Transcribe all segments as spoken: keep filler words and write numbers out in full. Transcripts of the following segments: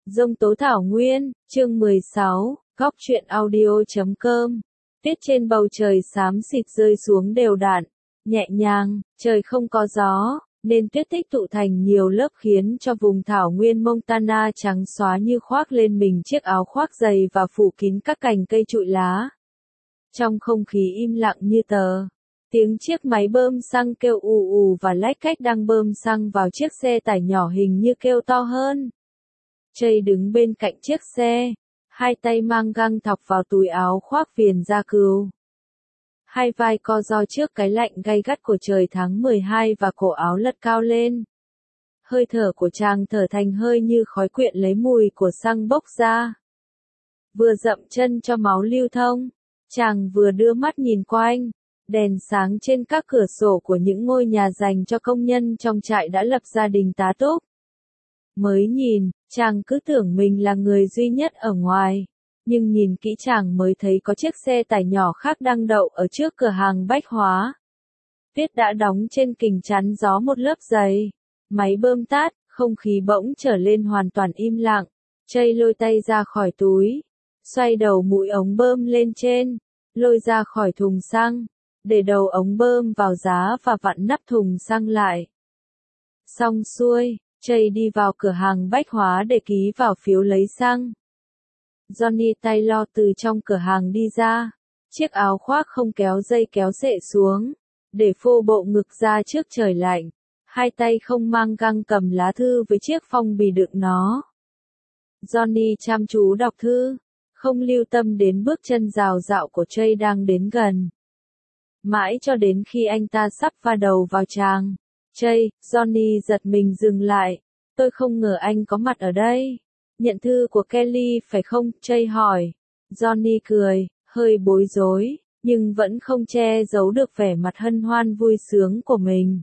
Dông tố thảo nguyên, chương mười sáu, góc truyện audio chấm com. Tuyết trên bầu trời xám xịt rơi xuống đều đặn, nhẹ nhàng, trời không có gió, nên tuyết tích tụ thành nhiều lớp khiến cho vùng thảo nguyên Montana trắng xóa như khoác lên mình chiếc áo khoác dày và phủ kín các cành cây trụi lá. Trong không khí im lặng như tờ, tiếng chiếc máy bơm xăng kêu ù ù và lách cách đang bơm xăng vào chiếc xe tải nhỏ hình như kêu to hơn. Chây đứng bên cạnh chiếc xe, hai tay mang găng thọc vào túi áo khoác viền da cừu. Hai vai co ro trước cái lạnh gay gắt của trời tháng mười hai và cổ áo lật cao lên. Hơi thở của chàng thở thành hơi như khói quyện lấy mùi của xăng bốc ra. Vừa dậm chân cho máu lưu thông, chàng vừa đưa mắt nhìn quanh, đèn sáng trên các cửa sổ của những ngôi nhà dành cho công nhân trong trại đã lập gia đình tá túc. Mới nhìn, chàng cứ tưởng mình là người duy nhất ở ngoài, nhưng nhìn kỹ chàng mới thấy có chiếc xe tải nhỏ khác đang đậu ở trước cửa hàng bách hóa. Tuyết đã đóng trên kình chắn gió một lớp dày, máy bơm tát, không khí bỗng trở lên hoàn toàn im lặng. Chây lôi tay ra khỏi túi, xoay đầu mũi ống bơm lên trên, lôi ra khỏi thùng xăng, để đầu ống bơm vào giá và vặn nắp thùng xăng lại. Xong xuôi, Chây đi vào cửa hàng bách hóa để ký vào phiếu lấy xăng. Johnny Taylor từ trong cửa hàng đi ra, chiếc áo khoác không kéo dây kéo xệ xuống, để phô bộ ngực ra trước trời lạnh, hai tay không mang găng cầm lá thư với chiếc phong bì đựng nó. Johnny chăm chú đọc thư, không lưu tâm đến bước chân rào rạo của Chây đang đến gần. Mãi cho đến khi anh ta sắp va đầu vào chàng. Chây, Johnny giật mình dừng lại. Tôi không ngờ anh có mặt ở đây. Nhận thư của Kelly phải không? Chây hỏi. Johnny cười, hơi bối rối, nhưng vẫn không che giấu được vẻ mặt hân hoan vui sướng của mình.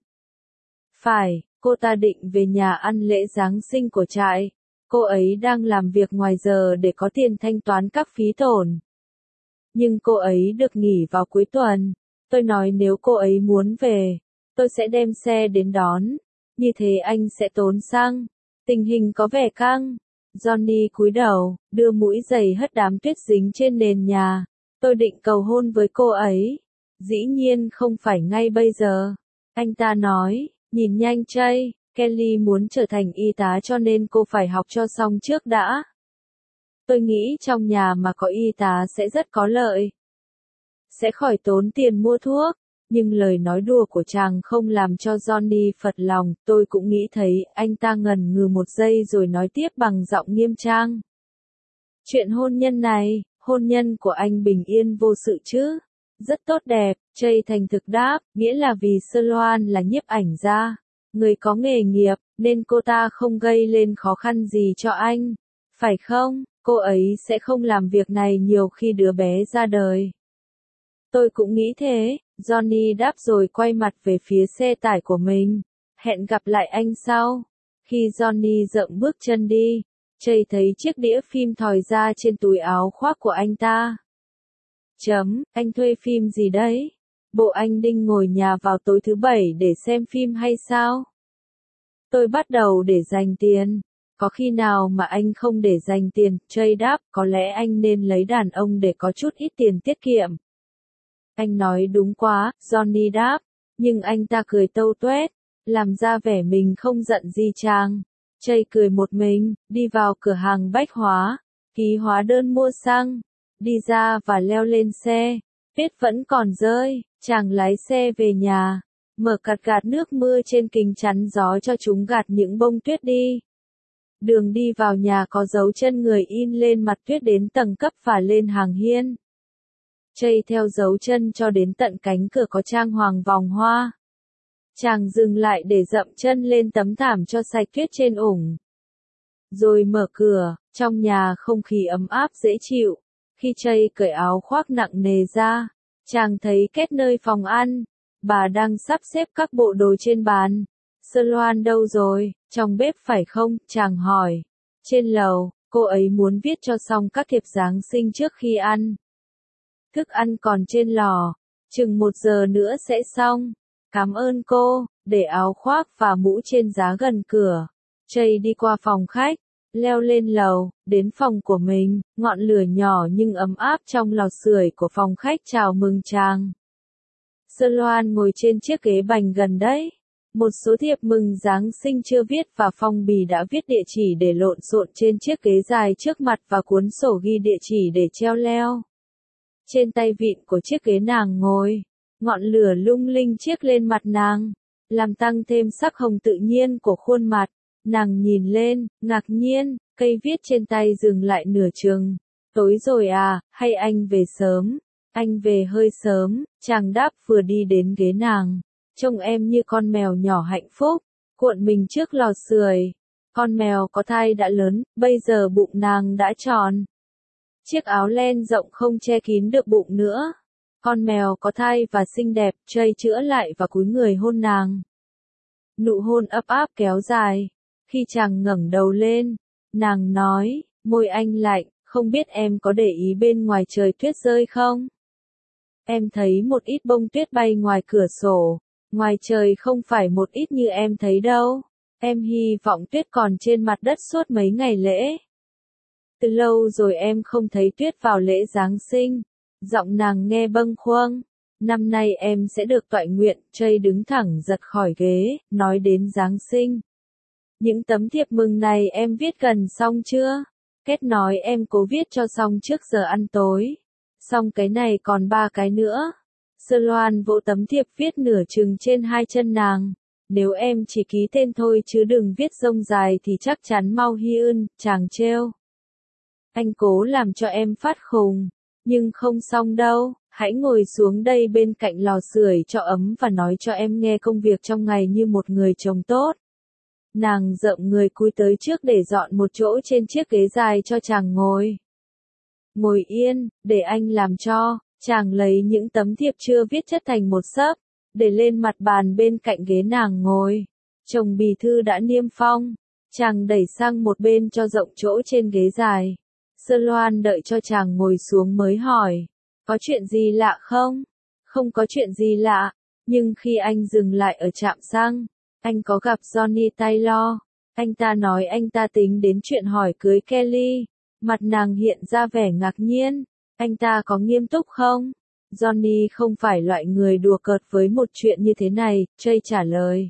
Phải, cô ta định về nhà ăn lễ Giáng sinh của trại. Cô ấy đang làm việc ngoài giờ để có tiền thanh toán các phí tổn. Nhưng cô ấy được nghỉ vào cuối tuần. Tôi nói nếu cô ấy muốn về, tôi sẽ đem xe đến đón, như thế anh sẽ tốn xăng. Tình hình có vẻ căng. Johnny cúi đầu, đưa mũi giày hất đám tuyết dính trên nền nhà. Tôi định cầu hôn với cô ấy. Dĩ nhiên không phải ngay bây giờ. Anh ta nói, nhìn nhanh Chây, Kelly muốn trở thành y tá cho nên cô phải học cho xong trước đã. Tôi nghĩ trong nhà mà có y tá sẽ rất có lợi. Sẽ khỏi tốn tiền mua thuốc. Nhưng lời nói đùa của chàng không làm cho Johnny phật lòng, tôi cũng nghĩ thấy. Anh ta ngần ngừ một giây rồi nói tiếp bằng giọng nghiêm trang. Chuyện hôn nhân này, hôn nhân của anh bình yên vô sự chứ? Rất tốt đẹp, Chây thành thực đáp, nghĩa là vì Sloan là nhiếp ảnh gia, người có nghề nghiệp, nên cô ta không gây lên khó khăn gì cho anh. Phải không? Cô ấy sẽ không làm việc này nhiều khi đứa bé ra đời. Tôi cũng nghĩ thế, Johnny đáp rồi quay mặt về phía xe tải của mình. Hẹn gặp lại anh sau. Khi Johnny dậm bước chân đi, Chây thấy chiếc đĩa phim thòi ra trên túi áo khoác của anh ta. Chấm, anh thuê phim gì đấy? Bộ anh định ngồi nhà vào tối thứ bảy để xem phim hay sao? Tôi bắt đầu để dành tiền. Có khi nào mà anh không để dành tiền? Chây đáp, có lẽ anh nên lấy đàn ông để có chút ít tiền tiết kiệm. Anh nói đúng quá, Johnny đáp, nhưng anh ta cười tâu tuét, làm ra vẻ mình không giận gì chàng. Chây cười một mình, đi vào cửa hàng bách hóa, ký hóa đơn mua xăng, đi ra và leo lên xe. Tuyết vẫn còn rơi, chàng lái xe về nhà, mở cặt gạt nước mưa trên kính chắn gió cho chúng gạt những bông tuyết đi. Đường đi vào nhà có dấu chân người in lên mặt tuyết đến tầng cấp và lên hàng hiên. Chây theo dấu chân cho đến tận cánh cửa có trang hoàng vòng hoa. Chàng dừng lại để dậm chân lên tấm thảm cho sạch tuyết trên ủng. Rồi mở cửa, trong nhà không khí ấm áp dễ chịu. Khi Chây cởi áo khoác nặng nề ra, chàng thấy Kết nơi phòng ăn. Bà đang sắp xếp các bộ đồ trên bàn. Sloan đâu rồi, trong bếp phải không? Chàng hỏi. Trên lầu, cô ấy muốn viết cho xong các thiệp Giáng sinh trước khi ăn. Thức ăn còn trên lò, chừng một giờ nữa sẽ xong. Cảm ơn cô, để áo khoác và mũ trên giá gần cửa. Chây đi qua phòng khách, leo lên lầu, đến phòng của mình, ngọn lửa nhỏ nhưng ấm áp trong lò sưởi của phòng khách chào mừng chàng. Sơ Loan ngồi trên chiếc ghế bành gần đấy. Một số thiệp mừng Giáng sinh chưa viết và phong bì đã viết địa chỉ để lộn xộn trên chiếc ghế dài trước mặt và cuốn sổ ghi địa chỉ để treo leo. Trên tay vịn của chiếc ghế nàng ngồi, ngọn lửa lung linh chiếc lên mặt nàng, làm tăng thêm sắc hồng tự nhiên của khuôn mặt. Nàng nhìn lên, ngạc nhiên, cây viết trên tay dừng lại nửa chừng. Tối rồi à, hay anh về sớm? Anh về hơi sớm, chàng đáp vừa đi đến ghế nàng. Trông em như con mèo nhỏ hạnh phúc, cuộn mình trước lò sưởi. Con mèo có thai đã lớn, bây giờ bụng nàng đã tròn. Chiếc áo len rộng không che kín được bụng nữa. Con mèo có thai và xinh đẹp, Trey chữa lại và cúi người hôn nàng. Nụ hôn ấp áp kéo dài. Khi chàng ngẩng đầu lên, nàng nói, môi anh lạnh, không biết em có để ý bên ngoài trời tuyết rơi không? Em thấy một ít bông tuyết bay ngoài cửa sổ. Ngoài trời không phải một ít như em thấy đâu. Em hy vọng tuyết còn trên mặt đất suốt mấy ngày lễ. Từ lâu rồi em không thấy tuyết vào lễ Giáng sinh. Giọng nàng nghe bâng khuâng. Năm nay em sẽ được toại nguyện. Trey đứng thẳng giật khỏi ghế, nói đến Giáng sinh. Những tấm thiệp mừng này em viết gần xong chưa? Kết nói em cố viết cho xong trước giờ ăn tối. Xong cái này còn ba cái nữa. Sơ Loan vỗ tấm thiệp viết nửa chừng trên hai chân nàng. Nếu em chỉ ký tên thôi chứ đừng viết rông dài thì chắc chắn mau Hyun, chàng trêu. Anh cố làm cho em phát khùng. Nhưng không xong đâu, hãy ngồi xuống đây bên cạnh lò sưởi cho ấm và nói cho em nghe công việc trong ngày như một người chồng tốt. Nàng rộng người cúi tới trước để dọn một chỗ trên chiếc ghế dài cho chàng ngồi. Ngồi yên, để anh làm cho. Chàng lấy những tấm thiệp chưa viết chất thành một xấp, để lên mặt bàn bên cạnh ghế nàng ngồi. Chồng bì thư đã niêm phong, chàng đẩy sang một bên cho rộng chỗ trên ghế dài. Sơ Loan đợi cho chàng ngồi xuống mới hỏi, có chuyện gì lạ không? Không có chuyện gì lạ, nhưng khi anh dừng lại ở trạm xăng, anh có gặp Johnny Taylor. Anh ta nói anh ta tính đến chuyện hỏi cưới Kelly. Mặt nàng hiện ra vẻ ngạc nhiên. Anh ta có nghiêm túc không? Johnny không phải loại người đùa cợt với một chuyện như thế này, Trey trả lời.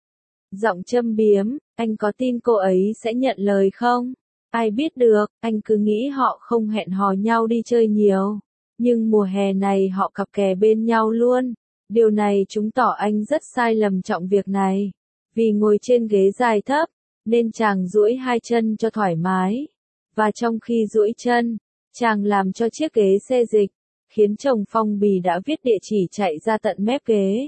Giọng châm biếm, anh có tin cô ấy sẽ nhận lời không? Ai biết được, anh cứ nghĩ họ không hẹn hò nhau đi chơi nhiều. Nhưng mùa hè này họ cặp kè bên nhau luôn. Điều này chứng tỏ anh rất sai lầm trọng việc này. Vì ngồi trên ghế dài thấp, nên chàng duỗi hai chân cho thoải mái. Và trong khi duỗi chân, chàng làm cho chiếc ghế xê dịch, khiến chồng phong bì đã viết địa chỉ chạy ra tận mép ghế.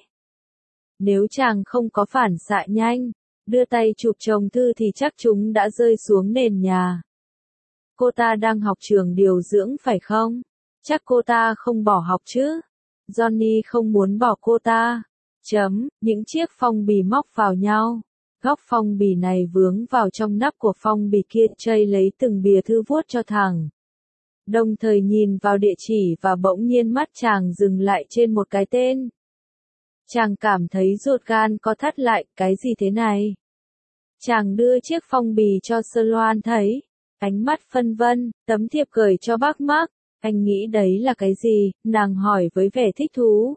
Nếu chàng không có phản xạ nhanh, đưa tay chụp chồng thư thì chắc chúng đã rơi xuống nền nhà. Cô ta đang học trường điều dưỡng phải không? Chắc cô ta không bỏ học chứ? Johnny không muốn bỏ cô ta. Chấm, những chiếc phong bì móc vào nhau. Góc phong bì này vướng vào trong nắp của phong bì kia, Trey lấy từng bìa thư vuốt cho thẳng. Đồng thời nhìn vào địa chỉ và bỗng nhiên mắt chàng dừng lại trên một cái tên. Chàng cảm thấy ruột gan co thắt lại, cái gì thế này? Chàng đưa chiếc phong bì cho Sơ Loan thấy. Ánh mắt phân vân, tấm thiệp gửi cho bác Mark. Anh nghĩ đấy là cái gì? Nàng hỏi với vẻ thích thú.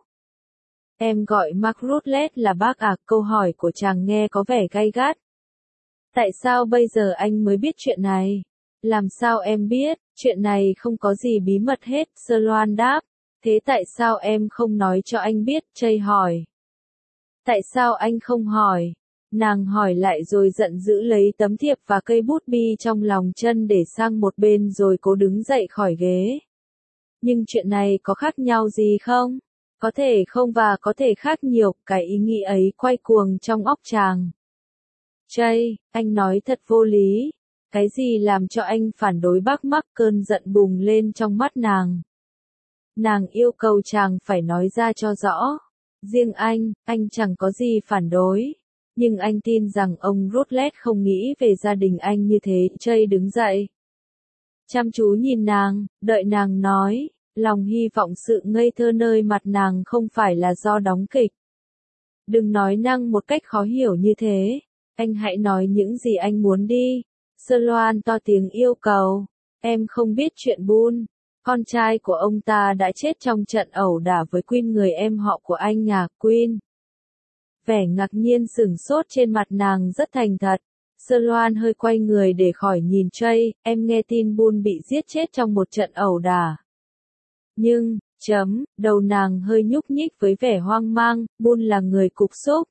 Em gọi Mark Rutledge là bác à? Câu hỏi của chàng nghe có vẻ gay gắt. Tại sao bây giờ anh mới biết chuyện này? Làm sao em biết? Chuyện này không có gì bí mật hết, Sơ Loan đáp. Thế tại sao em không nói cho anh biết? Trey hỏi. Tại sao anh không hỏi? Nàng hỏi lại rồi giận dữ lấy tấm thiệp và cây bút bi trong lòng chân để sang một bên rồi cố đứng dậy khỏi ghế. Nhưng chuyện này có khác nhau gì không? Có thể không và có thể khác nhiều, cái ý nghĩ ấy quay cuồng trong óc chàng. Trey, anh nói thật vô lý. Cái gì làm cho anh phản đối bác Mark? Cơn giận bùng lên trong mắt nàng. Nàng yêu cầu chàng phải nói ra cho rõ. Riêng anh, anh chẳng có gì phản đối. Nhưng anh tin rằng ông Rutledge không nghĩ về gia đình anh như thế. Trey đứng dậy. Chăm chú nhìn nàng, đợi nàng nói. Lòng hy vọng sự ngây thơ nơi mặt nàng không phải là do đóng kịch. Đừng nói năng một cách khó hiểu như thế. Anh hãy nói những gì anh muốn đi. Sơ Loan to tiếng yêu cầu. Em không biết chuyện Bun. Con trai của ông ta đã chết trong trận ẩu đả với Queen, người em họ của anh à, Queen. Vẻ ngạc nhiên sửng sốt trên mặt nàng rất thành thật. Sơ Loan hơi quay người để khỏi nhìn Trey, em nghe tin Bun bị giết chết trong một trận ẩu đả. Nhưng, chấm, đầu nàng hơi nhúc nhích với vẻ hoang mang, Bun là người cục xúc.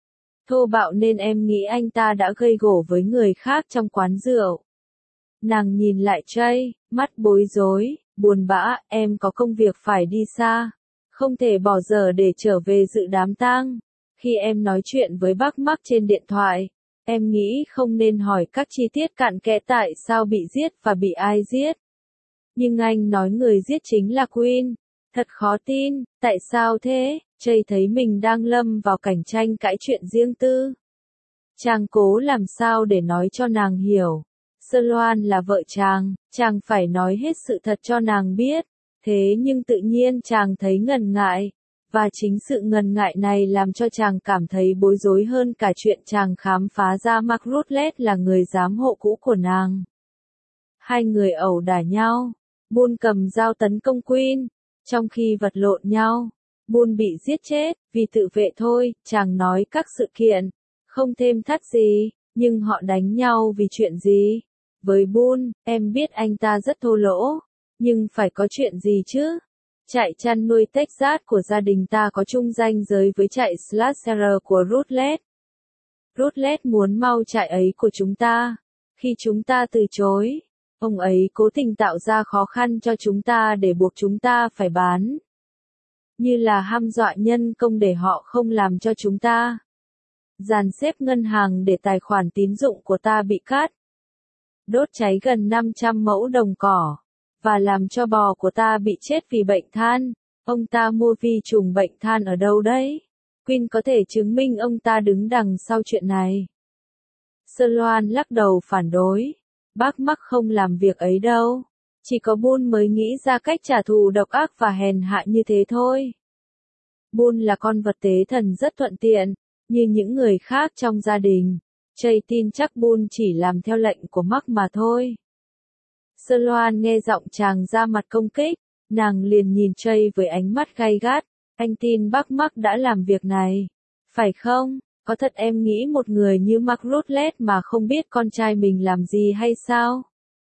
Thô bạo nên em nghĩ anh ta đã gây gổ với người khác trong quán rượu. Nàng nhìn lại Trey, mắt bối rối, buồn bã, em có công việc phải đi xa. Không thể bỏ giờ để trở về dự đám tang. Khi em nói chuyện với bác Mark trên điện thoại, em nghĩ không nên hỏi các chi tiết cặn kẽ tại sao bị giết và bị ai giết. Nhưng anh nói người giết chính là Queen. Thật khó tin, tại sao thế? Trey thấy mình đang lâm vào cảnh tranh cãi chuyện riêng tư. Chàng cố làm sao để nói cho nàng hiểu. Sơ Loan là vợ chàng, chàng phải nói hết sự thật cho nàng biết. Thế nhưng tự nhiên chàng thấy ngần ngại. Và chính sự ngần ngại này làm cho chàng cảm thấy bối rối hơn cả chuyện chàng khám phá ra Mark Rutledge là người giám hộ cũ của nàng. Hai người ẩu đả nhau. Bun cầm dao tấn công Queen. Trong khi vật lộn nhau, Bun bị giết chết, vì tự vệ thôi, chàng nói các sự kiện. Không thêm thắt gì, nhưng họ đánh nhau vì chuyện gì? Với Bun, em biết anh ta rất thô lỗ. Nhưng phải có chuyện gì chứ? Trại chăn nuôi Texas của gia đình ta có chung ranh giới với trại Slasher của Rutledge. Rutledge muốn mau trại ấy của chúng ta. Khi chúng ta từ chối, ông ấy cố tình tạo ra khó khăn cho chúng ta để buộc chúng ta phải bán. Như là hăm dọa nhân công để họ không làm cho chúng ta. Dàn xếp ngân hàng để tài khoản tín dụng của ta bị cắt. Đốt cháy gần năm trăm mẫu đồng cỏ. Và làm cho bò của ta bị chết vì bệnh than. Ông ta mua vi trùng bệnh than ở đâu đấy? Queen có thể chứng minh ông ta đứng đằng sau chuyện này. Sơ Loan lắc đầu phản đối. Bác Mark không làm việc ấy đâu. Chỉ có Bun mới nghĩ ra cách trả thù độc ác và hèn hạ như thế thôi. Bun là con vật tế thần rất thuận tiện, như những người khác trong gia đình. Trey tin chắc Bun chỉ làm theo lệnh của Mark mà thôi. Sơ Loan nghe giọng chàng ra mặt công kích, nàng liền nhìn Trey với ánh mắt gay gắt. Anh tin bác Mark đã làm việc này, phải không? Có thật em nghĩ một người như Mark Rutledge mà không biết con trai mình làm gì hay sao?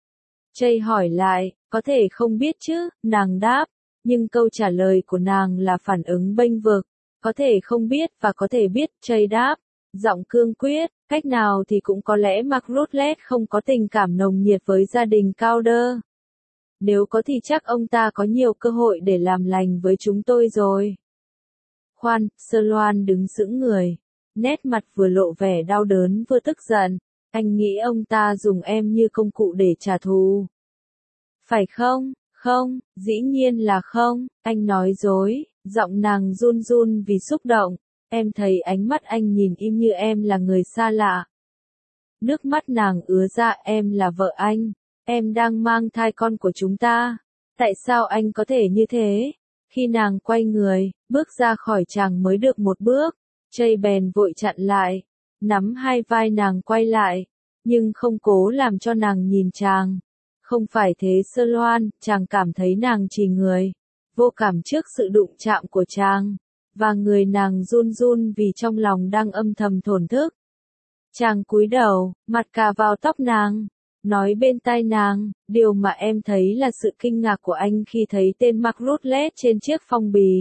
Trey hỏi lại, có thể không biết chứ, nàng đáp, nhưng câu trả lời của nàng là phản ứng bênh vực. Có thể không biết và có thể biết, Trey đáp, giọng cương quyết, cách nào thì cũng có lẽ Mark Rutledge không có tình cảm nồng nhiệt với gia đình Calder. Nếu có thì chắc ông ta có nhiều cơ hội để làm lành với chúng tôi rồi. Khoan, Sơ Loan đứng sững người. Nét mặt vừa lộ vẻ đau đớn vừa tức giận. Anh nghĩ ông ta dùng em như công cụ để trả thù. Phải không? Không, dĩ nhiên là không. Anh nói dối. Giọng nàng run run vì xúc động. Em thấy ánh mắt anh nhìn im như em là người xa lạ. Nước mắt nàng ứa ra, em là vợ anh. Em đang mang thai con của chúng ta. Tại sao anh có thể như thế? Khi nàng quay người, bước ra khỏi chàng mới được một bước. Trey bèn vội chặn lại, nắm hai vai nàng quay lại, nhưng không cố làm cho nàng nhìn chàng. Không phải thế Sơ Loan, chàng cảm thấy nàng trì người, vô cảm trước sự đụng chạm của chàng, và người nàng run run vì trong lòng đang âm thầm thổn thức. Chàng cúi đầu, mặt cà vào tóc nàng, nói bên tai nàng, điều mà em thấy là sự kinh ngạc của anh khi thấy tên Mark Rutledge trên chiếc phong bì.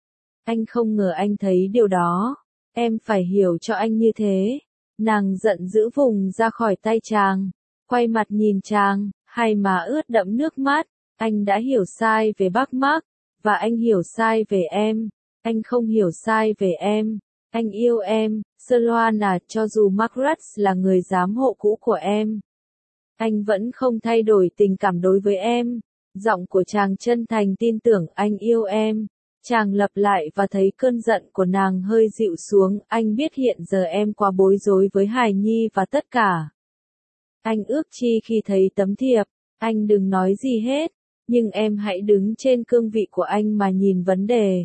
Anh không ngờ anh thấy điều đó. Em phải hiểu cho anh như thế. Nàng giận dữ vùng ra khỏi tay chàng. Quay mặt nhìn chàng, hai má ướt đẫm nước mắt. Anh đã hiểu sai về bác Mark. Và anh hiểu sai về em. Anh không hiểu sai về em. Anh yêu em, Sơ Loan à, cho dù Mark Rutledge là người giám hộ cũ của em. Anh vẫn không thay đổi tình cảm đối với em. Giọng của chàng chân thành tin tưởng anh yêu em. Chàng lặp lại và thấy cơn giận của nàng hơi dịu xuống. Anh biết hiện giờ em quá bối rối với hài nhi và tất cả. Anh ước chi khi thấy tấm thiệp. Anh đừng nói gì hết. Nhưng em hãy đứng trên cương vị của anh mà nhìn vấn đề.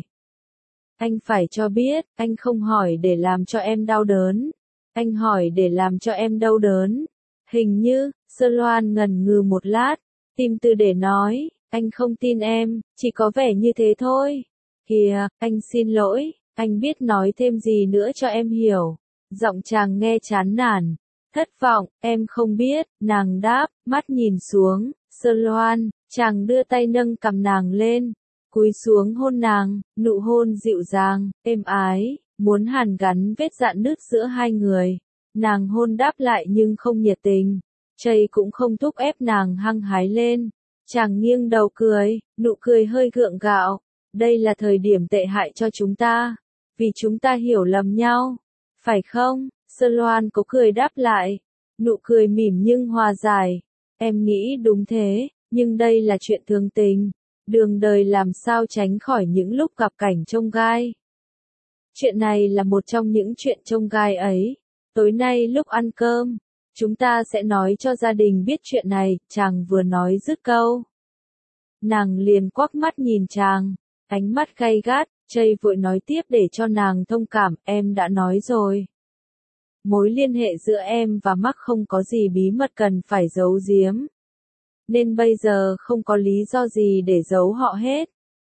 Anh phải cho biết, anh không hỏi để làm cho em đau đớn. Anh hỏi để làm cho em đau đớn. Hình như, Sơ Loan ngần ngừ một lát, tìm từ để nói, anh không tin em, chỉ có vẻ như thế thôi. Kìa, anh xin lỗi, anh biết nói thêm gì nữa cho em hiểu. Giọng chàng nghe chán nản, thất vọng, em không biết, nàng đáp, mắt nhìn xuống, Sơ Loan, chàng đưa tay nâng cằm nàng lên, cúi xuống hôn nàng, nụ hôn dịu dàng, êm ái, muốn hàn gắn vết rạn nứt giữa hai người. Nàng hôn đáp lại nhưng không nhiệt tình, Chây cũng không thúc ép nàng hăng hái lên. Chàng nghiêng đầu cười, nụ cười hơi gượng gạo, đây là thời điểm tệ hại cho chúng ta, vì chúng ta hiểu lầm nhau, phải không? Sơ Loan có cười đáp lại, nụ cười mỉm nhưng hòa giải, em nghĩ đúng thế, nhưng đây là chuyện thường tình, đường đời làm sao tránh khỏi những lúc gặp cảnh chông gai. Chuyện này là một trong những chuyện chông gai ấy, tối nay lúc ăn cơm, chúng ta sẽ nói cho gia đình biết chuyện này, chàng vừa nói dứt câu. Nàng liền quắc mắt nhìn chàng, ánh mắt gay gắt, Chây vội nói tiếp để cho nàng thông cảm, em đã nói rồi. Mối liên hệ giữa em và Mark không có gì bí mật cần phải giấu giếm. Nên bây giờ không có lý do gì để giấu họ hết.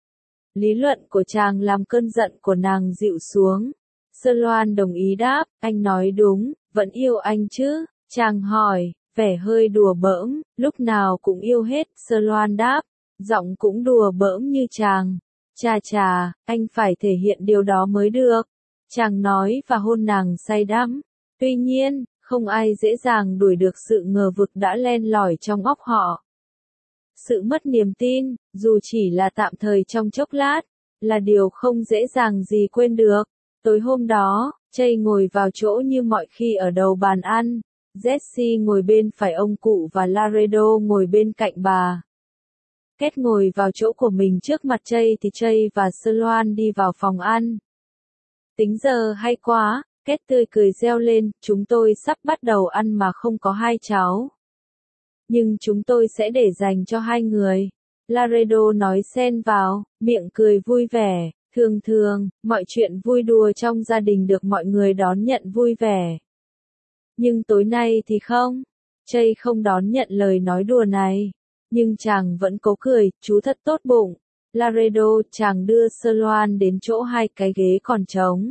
Lý luận của chàng làm cơn giận của nàng dịu xuống. Sơ Loan đồng ý đáp, anh nói đúng, vẫn yêu anh chứ? Chàng hỏi, vẻ hơi đùa bỡm, lúc nào cũng yêu hết, Sơ Loan đáp, giọng cũng đùa bỡm như chàng. Chà chà, anh phải thể hiện điều đó mới được. Chàng nói và hôn nàng say đắm. Tuy nhiên, không ai dễ dàng đuổi được sự ngờ vực đã len lỏi trong óc họ. Sự mất niềm tin, dù chỉ là tạm thời trong chốc lát, là điều không dễ dàng gì quên được. Tối hôm đó, Chây ngồi vào chỗ như mọi khi ở đầu bàn ăn, Jessie ngồi bên phải ông cụ và Laredo ngồi bên cạnh bà. Kết ngồi vào chỗ của mình trước mặt Chây thì Chây và Sơ Loan đi vào phòng ăn. Tính giờ hay quá, Kết tươi cười reo lên, chúng tôi sắp bắt đầu ăn mà không có hai cháu. Nhưng chúng tôi sẽ để dành cho hai người. Laredo nói xen vào, miệng cười vui vẻ, thường thường, mọi chuyện vui đùa trong gia đình được mọi người đón nhận vui vẻ. Nhưng tối nay thì không. Chây không đón nhận lời nói đùa này. Nhưng chàng vẫn cố cười, chú thật tốt bụng. Laredo, chàng đưa Sơ Loan đến chỗ hai cái ghế còn trống.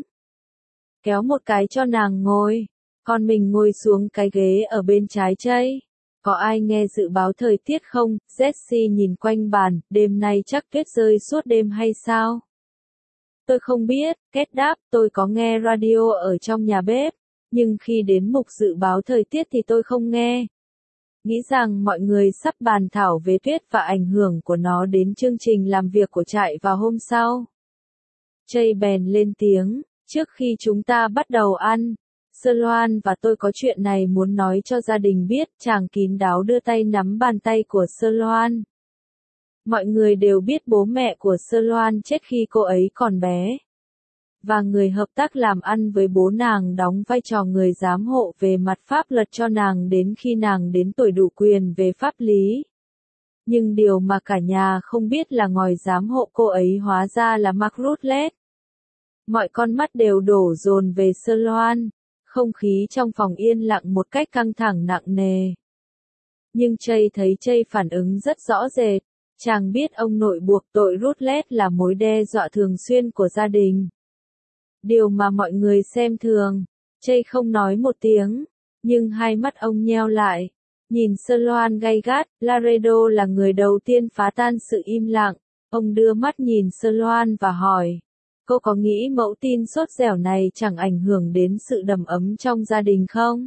Kéo một cái cho nàng ngồi. Còn mình ngồi xuống cái ghế ở bên trái Chây. Có ai nghe dự báo thời tiết không? Jessie nhìn quanh bàn, đêm nay chắc tuyết rơi suốt đêm hay sao? Tôi không biết, Kết đáp, tôi có nghe radio ở trong nhà bếp. Nhưng khi đến mục dự báo thời tiết thì tôi không nghe. Nghĩ rằng mọi người sắp bàn thảo về tuyết và ảnh hưởng của nó đến chương trình làm việc của trại vào hôm sau. Chây bèn lên tiếng, trước khi chúng ta bắt đầu ăn, Sơ Loan và tôi có chuyện này muốn nói cho gia đình biết, chàng kín đáo đưa tay nắm bàn tay của Sơ Loan. Mọi người đều biết bố mẹ của Sơ Loan chết khi cô ấy còn bé. Và người hợp tác làm ăn với bố nàng đóng vai trò người giám hộ về mặt pháp luật cho nàng đến khi nàng đến tuổi đủ quyền về pháp lý. Nhưng điều mà cả nhà không biết là ngòi giám hộ cô ấy hóa ra là Mark Rutledge. Mọi con mắt đều đổ dồn về Sơ Loan, không khí trong phòng yên lặng một cách căng thẳng nặng nề. Nhưng Chây thấy Chây phản ứng rất rõ rệt, chàng biết ông nội buộc tội Rutledge là mối đe dọa thường xuyên của gia đình. Điều mà mọi người xem thường, Chây không nói một tiếng, nhưng hai mắt ông nheo lại, nhìn Sơ Loan gay gắt. Laredo là người đầu tiên phá tan sự im lặng, ông đưa mắt nhìn Sơ Loan và hỏi, cô có nghĩ mẫu tin sốt dẻo này chẳng ảnh hưởng đến sự đầm ấm trong gia đình không?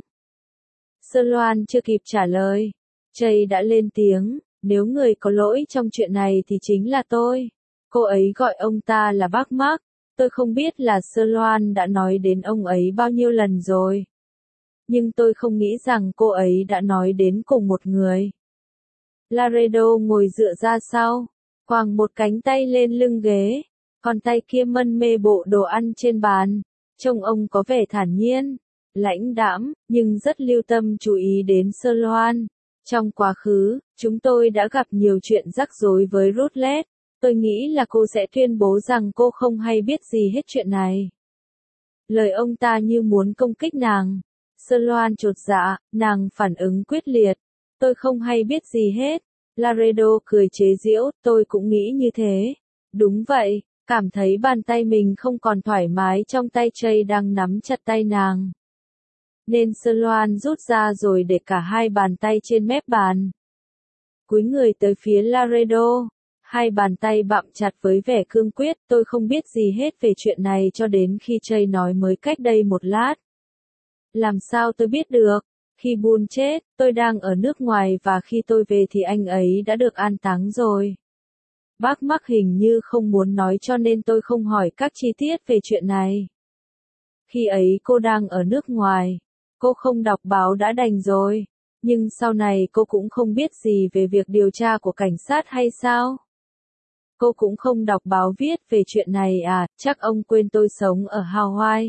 Sơ Loan chưa kịp trả lời, Chây đã lên tiếng, nếu người có lỗi trong chuyện này thì chính là tôi. Cô ấy gọi ông ta là bác Mark. Tôi không biết là Sơ Loan đã nói đến ông ấy bao nhiêu lần rồi. Nhưng tôi không nghĩ rằng cô ấy đã nói đến cùng một người. Laredo ngồi dựa ra sau, quàng một cánh tay lên lưng ghế, còn tay kia mân mê bộ đồ ăn trên bàn. Trông ông có vẻ thản nhiên, lãnh đãm, nhưng rất lưu tâm chú ý đến Sơ Loan. Trong quá khứ, chúng tôi đã gặp nhiều chuyện rắc rối với Rutledge. Tôi nghĩ là cô sẽ tuyên bố rằng cô không hay biết gì hết chuyện này. Lời ông ta như muốn công kích nàng. Sơ Loan chột dạ, nàng phản ứng quyết liệt. Tôi không hay biết gì hết. Laredo cười chế giễu, tôi cũng nghĩ như thế. Đúng vậy, cảm thấy bàn tay mình không còn thoải mái trong tay Jay đang nắm chặt tay nàng. Nên Sơ Loan rút ra rồi để cả hai bàn tay trên mép bàn. Cúi người tới phía Laredo. Hai bàn tay bặm chặt với vẻ cương quyết, tôi không biết gì hết về chuyện này cho đến khi Jay nói mới cách đây một lát. Làm sao tôi biết được? Khi Bull chết, tôi đang ở nước ngoài và khi tôi về thì anh ấy đã được an táng rồi. Bác Mark hình như không muốn nói cho nên tôi không hỏi các chi tiết về chuyện này. Khi ấy cô đang ở nước ngoài, cô không đọc báo đã đành rồi, nhưng sau này cô cũng không biết gì về việc điều tra của cảnh sát hay sao? Cô cũng không đọc báo viết về chuyện này à, chắc ông quên tôi sống ở Hawaii.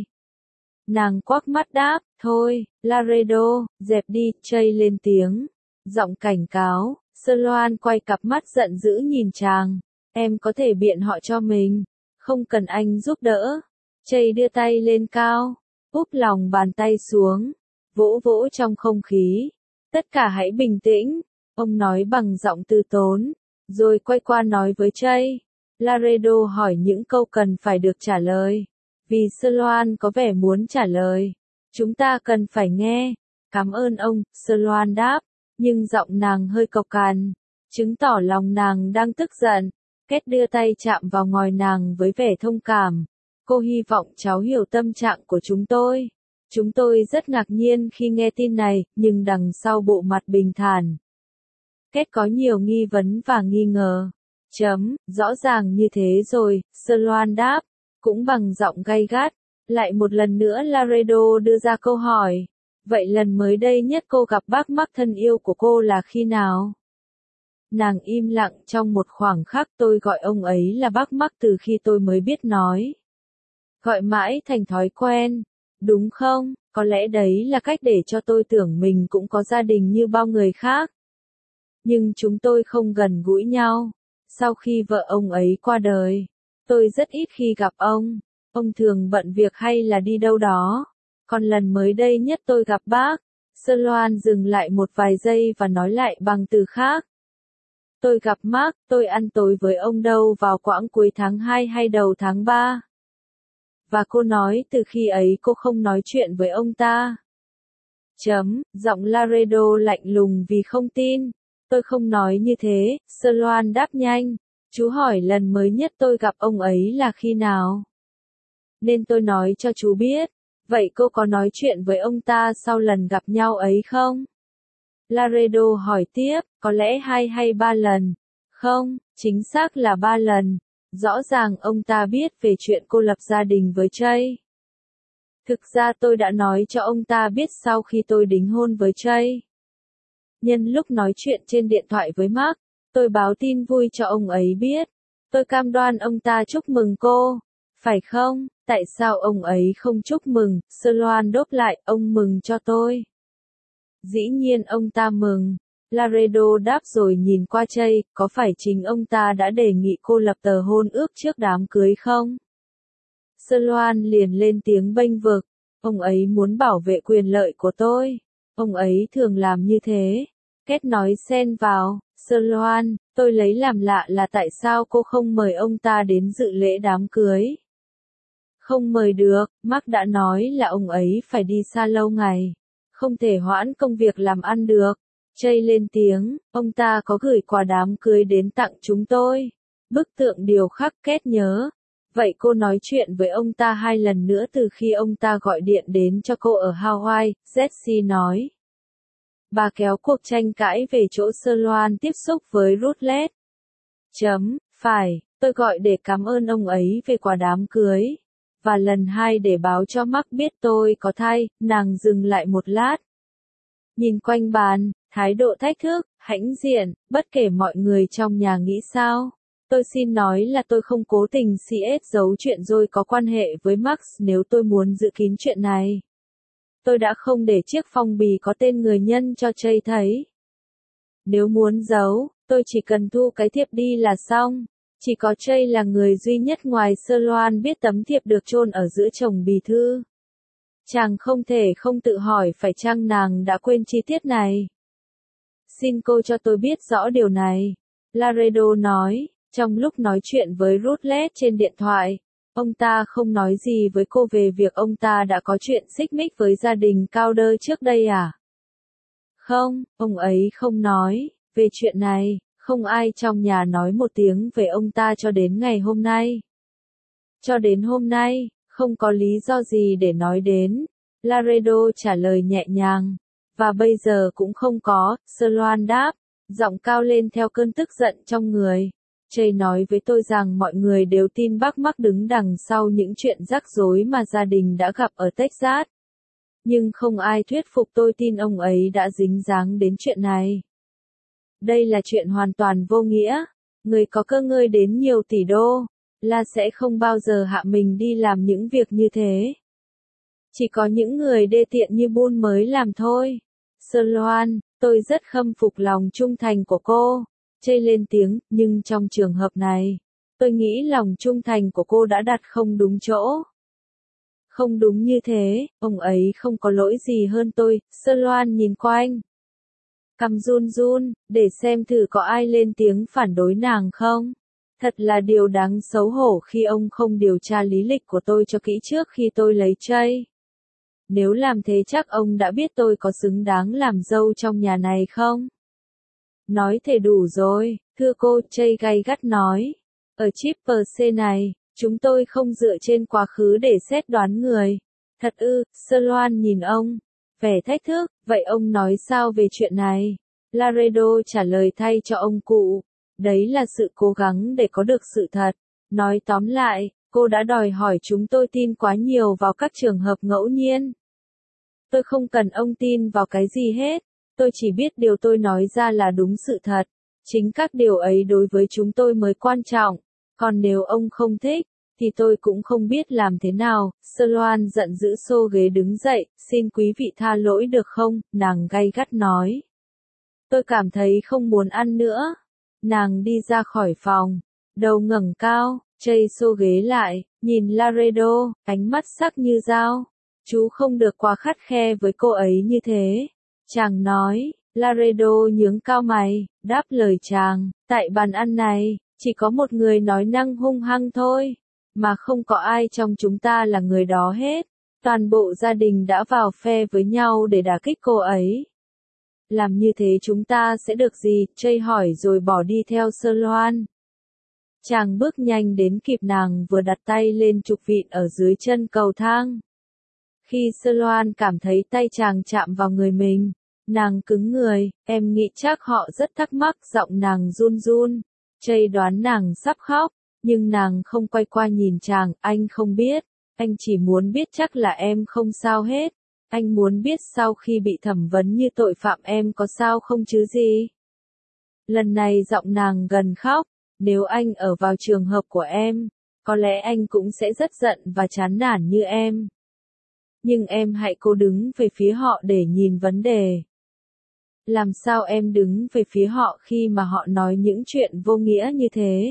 Nàng quắc mắt đáp, thôi, Laredo, dẹp đi, Jay lên tiếng. Giọng cảnh cáo, Sơ Loan quay cặp mắt giận dữ nhìn chàng. Em có thể biện họ cho mình, không cần anh giúp đỡ. Jay đưa tay lên cao, úp lòng bàn tay xuống, vỗ vỗ trong không khí. Tất cả hãy bình tĩnh, ông nói bằng giọng từ tốn, rồi quay qua nói với Jay. Laredo hỏi những câu cần phải được trả lời. Vì Sơ Loan có vẻ muốn trả lời. Chúng ta cần phải nghe. Cảm ơn ông, Sơ Loan đáp, nhưng giọng nàng hơi cộc cằn, chứng tỏ lòng nàng đang tức giận. Kết đưa tay chạm vào ngòi nàng với vẻ thông cảm. Cô hy vọng cháu hiểu tâm trạng của chúng tôi. Chúng tôi rất ngạc nhiên khi nghe tin này, nhưng đằng sau bộ mặt bình thản. Kết có nhiều nghi vấn và nghi ngờ. Chấm, rõ ràng như thế rồi, Sơ Loan đáp, cũng bằng giọng gay gắt. Lại một lần nữa Laredo đưa ra câu hỏi. Vậy lần mới đây nhất cô gặp bác Mark thân yêu của cô là khi nào? Nàng im lặng trong một khoảng khắc. Tôi gọi ông ấy là bác Mark từ khi tôi mới biết nói. Gọi mãi thành thói quen. Đúng không? Có lẽ đấy là cách để cho tôi tưởng mình cũng có gia đình như bao người khác. Nhưng chúng tôi không gần gũi nhau. Sau khi vợ ông ấy qua đời, tôi rất ít khi gặp ông. Ông thường bận việc hay là đi đâu đó. Còn lần mới đây nhất tôi gặp bác. Sơ Loan dừng lại một vài giây và nói lại bằng từ khác. Tôi gặp Mark, tôi ăn tối với ông đâu vào quãng cuối tháng hai hay đầu tháng ba. Và cô nói từ khi ấy cô không nói chuyện với ông ta. Chấm, giọng Laredo lạnh lùng vì không tin. Tôi không nói như thế, Sơ Loan đáp nhanh. Chú hỏi lần mới nhất tôi gặp ông ấy là khi nào? Nên tôi nói cho chú biết. Vậy cô có nói chuyện với ông ta sau lần gặp nhau ấy không? Laredo hỏi tiếp, có lẽ hai hay ba lần. Không, chính xác là ba lần. Rõ ràng ông ta biết về chuyện cô lập gia đình với Jay. Thực ra tôi đã nói cho ông ta biết sau khi tôi đính hôn với Jay. Nhân lúc nói chuyện trên điện thoại với Mark, tôi báo tin vui cho ông ấy biết. Tôi cam đoan ông ta chúc mừng cô. Phải không? Tại sao ông ấy không chúc mừng? Sơ Loan đáp lại, ông mừng cho tôi. Dĩ nhiên ông ta mừng. Laredo đáp rồi nhìn qua Jay, có phải chính ông ta đã đề nghị cô lập tờ hôn ước trước đám cưới không? Sơ Loan liền lên tiếng bênh vực. Ông ấy muốn bảo vệ quyền lợi của tôi. Ông ấy thường làm như thế. Kết nói xen vào. Sơ Loan, tôi lấy làm lạ là tại sao cô không mời ông ta đến dự lễ đám cưới. Không mời được, Mark đã nói là ông ấy phải đi xa lâu ngày. Không thể hoãn công việc làm ăn được. Jay lên tiếng, ông ta có gửi quà đám cưới đến tặng chúng tôi. Bức tượng điều khắc Kết nhớ. Vậy cô nói chuyện với ông ta hai lần nữa từ khi ông ta gọi điện đến cho cô ở Hawaii, Jessie nói. Bà kéo cuộc tranh cãi về chỗ Sơ Loan tiếp xúc với Rutledge. Chấm, phải, tôi gọi để cảm ơn ông ấy về quà đám cưới. Và lần hai để báo cho Mark biết tôi có thai, nàng dừng lại một lát. Nhìn quanh bàn, thái độ thách thức, hãnh diện, bất kể mọi người trong nhà nghĩ sao. Tôi xin nói là tôi không cố tình xê ét giấu chuyện rồi có quan hệ với Max nếu tôi muốn giữ kín chuyện này. Tôi đã không để chiếc phong bì có tên người nhân cho Jay thấy. Nếu muốn giấu, tôi chỉ cần thu cái thiệp đi là xong. Chỉ có Jay là người duy nhất ngoài Sơ Loan biết tấm thiệp được chôn ở giữa chồng bì thư. Chàng không thể không tự hỏi phải chăng nàng đã quên chi tiết này. Xin cô cho tôi biết rõ điều này. Laredo nói, trong lúc nói chuyện với Rutledge trên điện thoại, ông ta không nói gì với cô về việc ông ta đã có chuyện xích mích với gia đình Calder trước đây à? Không, ông ấy không nói về chuyện này, không ai trong nhà nói một tiếng về ông ta cho đến ngày hôm nay. Cho đến hôm nay, không có lý do gì để nói đến, Laredo trả lời nhẹ nhàng. Và bây giờ cũng không có, Sloan đáp, giọng cao lên theo cơn tức giận trong người. Jay nói với tôi rằng mọi người đều tin bác Mark đứng đằng sau những chuyện rắc rối mà gia đình đã gặp ở Texas. Nhưng không ai thuyết phục tôi tin ông ấy đã dính dáng đến chuyện này. Đây là chuyện hoàn toàn vô nghĩa. Người có cơ ngơi đến nhiều tỷ đô, là sẽ không bao giờ hạ mình đi làm những việc như thế. Chỉ có những người đê tiện như Bull mới làm thôi. Sloan, tôi rất khâm phục lòng trung thành của cô. Jay lên tiếng, nhưng trong trường hợp này, tôi nghĩ lòng trung thành của cô đã đặt không đúng chỗ. Không đúng như thế, ông ấy không có lỗi gì hơn tôi. Sloan nhìn quanh. Cằm run run, để xem thử có ai lên tiếng phản đối nàng không. Thật là điều đáng xấu hổ khi ông không điều tra lý lịch của tôi cho kỹ trước khi tôi lấy Jay. Nếu làm thế chắc ông đã biết tôi có xứng đáng làm dâu trong nhà này không? Nói thể đủ rồi, thưa cô, Jay gay gắt nói. Ở Chipper C này, chúng tôi không dựa trên quá khứ để xét đoán người. Thật ư, Sloan nhìn ông. Vẻ thách thức, vậy ông nói sao về chuyện này? Laredo trả lời thay cho ông cụ. Đấy là sự cố gắng để có được sự thật. Nói tóm lại, cô đã đòi hỏi chúng tôi tin quá nhiều vào các trường hợp ngẫu nhiên. Tôi không cần ông tin vào cái gì hết. Tôi chỉ biết điều tôi nói ra là đúng sự thật. Chính các điều ấy đối với chúng tôi mới quan trọng. Còn nếu ông không thích, thì tôi cũng không biết làm thế nào. Sloan giận dữ xô ghế đứng dậy, xin quý vị tha lỗi được không, nàng gay gắt nói. Tôi cảm thấy không muốn ăn nữa. Nàng đi ra khỏi phòng, đầu ngẩng cao, Jay xô ghế lại, nhìn Laredo, ánh mắt sắc như dao. Chú không được quá khắt khe với cô ấy như thế. Chàng nói, Laredo nhướng cao mày, đáp lời chàng, tại bàn ăn này, chỉ có một người nói năng hung hăng thôi, mà không có ai trong chúng ta là người đó hết. Toàn bộ gia đình đã vào phe với nhau để đả kích cô ấy. Làm như thế chúng ta sẽ được gì? Jay hỏi rồi bỏ đi theo Sloan. Chàng bước nhanh đến kịp nàng vừa đặt tay lên trục vịn ở dưới chân cầu thang. Khi Sloan cảm thấy tay chàng chạm vào người mình, nàng cứng người, em nghĩ chắc họ rất thắc mắc, giọng nàng run run. Jay đoán nàng sắp khóc, nhưng nàng không quay qua nhìn chàng, anh không biết, anh chỉ muốn biết chắc là em không sao hết. Anh muốn biết sau khi bị thẩm vấn như tội phạm em có sao không chứ gì. Lần này giọng nàng gần khóc, nếu anh ở vào trường hợp của em, có lẽ anh cũng sẽ rất giận và chán nản như em. Nhưng em hãy cố đứng về phía họ để nhìn vấn đề. Làm sao em đứng về phía họ khi mà họ nói những chuyện vô nghĩa như thế?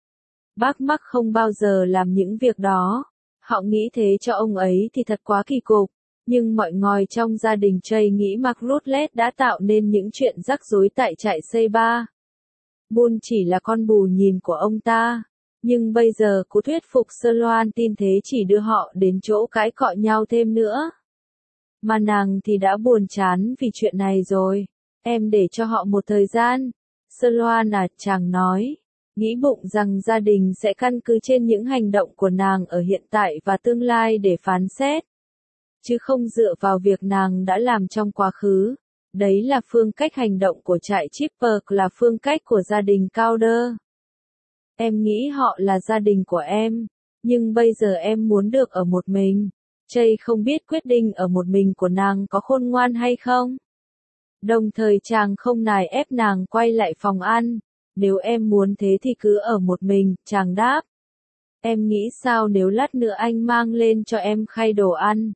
Bác Mark không bao giờ làm những việc đó. Họ nghĩ thế cho ông ấy thì thật quá kỳ cục. Nhưng mọi người trong gia đình Jay nghĩ Mark Rutledge đã tạo nên những chuyện rắc rối tại trại C ba. Bull chỉ là con bù nhìn của ông ta. Nhưng bây giờ cú thuyết phục Sloan tin thế chỉ đưa họ đến chỗ cãi cọ nhau thêm nữa. Mà nàng thì đã buồn chán vì chuyện này rồi. Em để cho họ một thời gian. Sloan à, chàng nói. Nghĩ bụng rằng gia đình sẽ căn cứ trên những hành động của nàng ở hiện tại và tương lai để phán xét. Chứ không dựa vào việc nàng đã làm trong quá khứ. Đấy là phương cách hành động của trại Chipper, là phương cách của gia đình Calder. Em nghĩ họ là gia đình của em, nhưng bây giờ em muốn được ở một mình. Jay không biết quyết định ở một mình của nàng có khôn ngoan hay không. Đồng thời chàng không nài ép nàng quay lại phòng ăn. Nếu em muốn thế thì cứ ở một mình, chàng đáp. Em nghĩ sao nếu lát nữa anh mang lên cho em khay đồ ăn?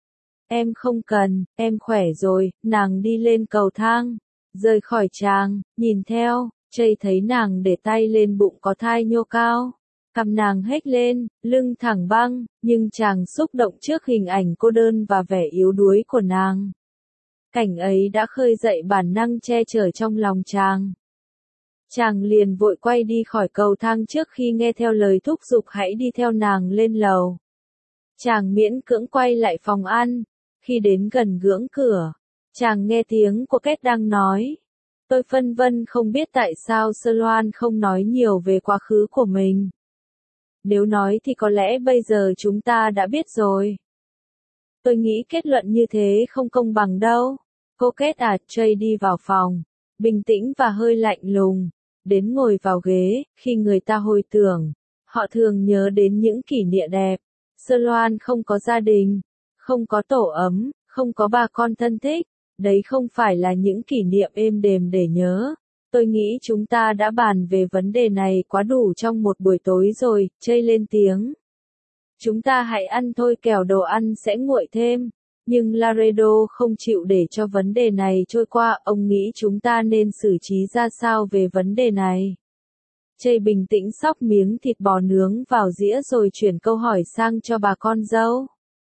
Em không cần, em khỏe rồi. Nàng đi lên cầu thang, rời khỏi chàng, nhìn theo. Jay thấy nàng để tay lên bụng có thai nhô cao. Cằm nàng hếch lên, lưng thẳng băng, nhưng chàng xúc động trước hình ảnh cô đơn và vẻ yếu đuối của nàng. Cảnh ấy đã khơi dậy bản năng che chở trong lòng chàng. Chàng liền vội quay đi khỏi cầu thang trước khi nghe theo lời thúc giục hãy đi theo nàng lên lầu. Chàng miễn cưỡng quay lại phòng ăn. Khi đến gần ngưỡng cửa, chàng nghe tiếng của Kết đang nói. Tôi phân vân không biết tại sao Sơ Loan không nói nhiều về quá khứ của mình. Nếu nói thì có lẽ bây giờ chúng ta đã biết rồi. Tôi nghĩ kết luận như thế không công bằng đâu. Cô Kết à, Jay đi vào phòng, bình tĩnh và hơi lạnh lùng, đến ngồi vào ghế. Khi người ta hồi tưởng, họ thường nhớ đến những kỷ niệm đẹp. Sơ Loan không có gia đình, không có tổ ấm, không có bà con thân thích. Đấy không phải là những kỷ niệm êm đềm để nhớ. Tôi nghĩ chúng ta đã bàn về vấn đề này quá đủ trong một buổi tối rồi, Jay lên tiếng. Chúng ta hãy ăn thôi kẻo đồ ăn sẽ nguội thêm. Nhưng Laredo không chịu để cho vấn đề này trôi qua, ông nghĩ chúng ta nên xử trí ra sao về vấn đề này. Jay bình tĩnh xóc miếng thịt bò nướng vào dĩa rồi chuyển câu hỏi sang cho bà con dâu.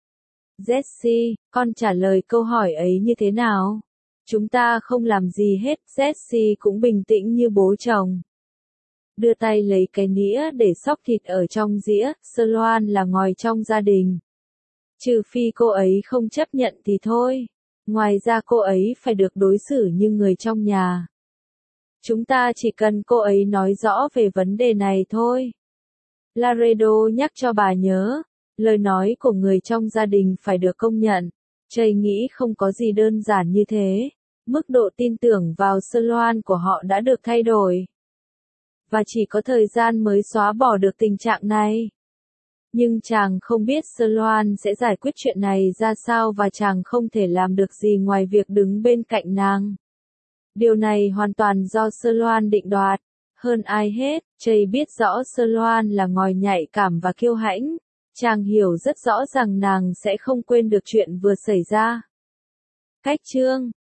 Jessie, con trả lời câu hỏi ấy như thế nào? Chúng ta không làm gì hết, Jessie cũng bình tĩnh như bố chồng. Đưa tay lấy cái nĩa để xóc thịt ở trong dĩa, Sơ Loan là ngòi trong gia đình. Trừ phi cô ấy không chấp nhận thì thôi. Ngoài ra cô ấy phải được đối xử như người trong nhà. Chúng ta chỉ cần cô ấy nói rõ về vấn đề này thôi. Laredo nhắc cho bà nhớ, lời nói của người trong gia đình phải được công nhận. Jay nghĩ không có gì đơn giản như thế. Mức độ tin tưởng vào Sơ Loan của họ đã được thay đổi. Và chỉ có thời gian mới xóa bỏ được tình trạng này. Nhưng chàng không biết Sơ Loan sẽ giải quyết chuyện này ra sao và chàng không thể làm được gì ngoài việc đứng bên cạnh nàng. Điều này hoàn toàn do Sơ Loan định đoạt. Hơn ai hết, Jay biết rõ Sơ Loan là ngòi nhạy cảm và kiêu hãnh. Chàng hiểu rất rõ rằng nàng sẽ không quên được chuyện vừa xảy ra. Cách chương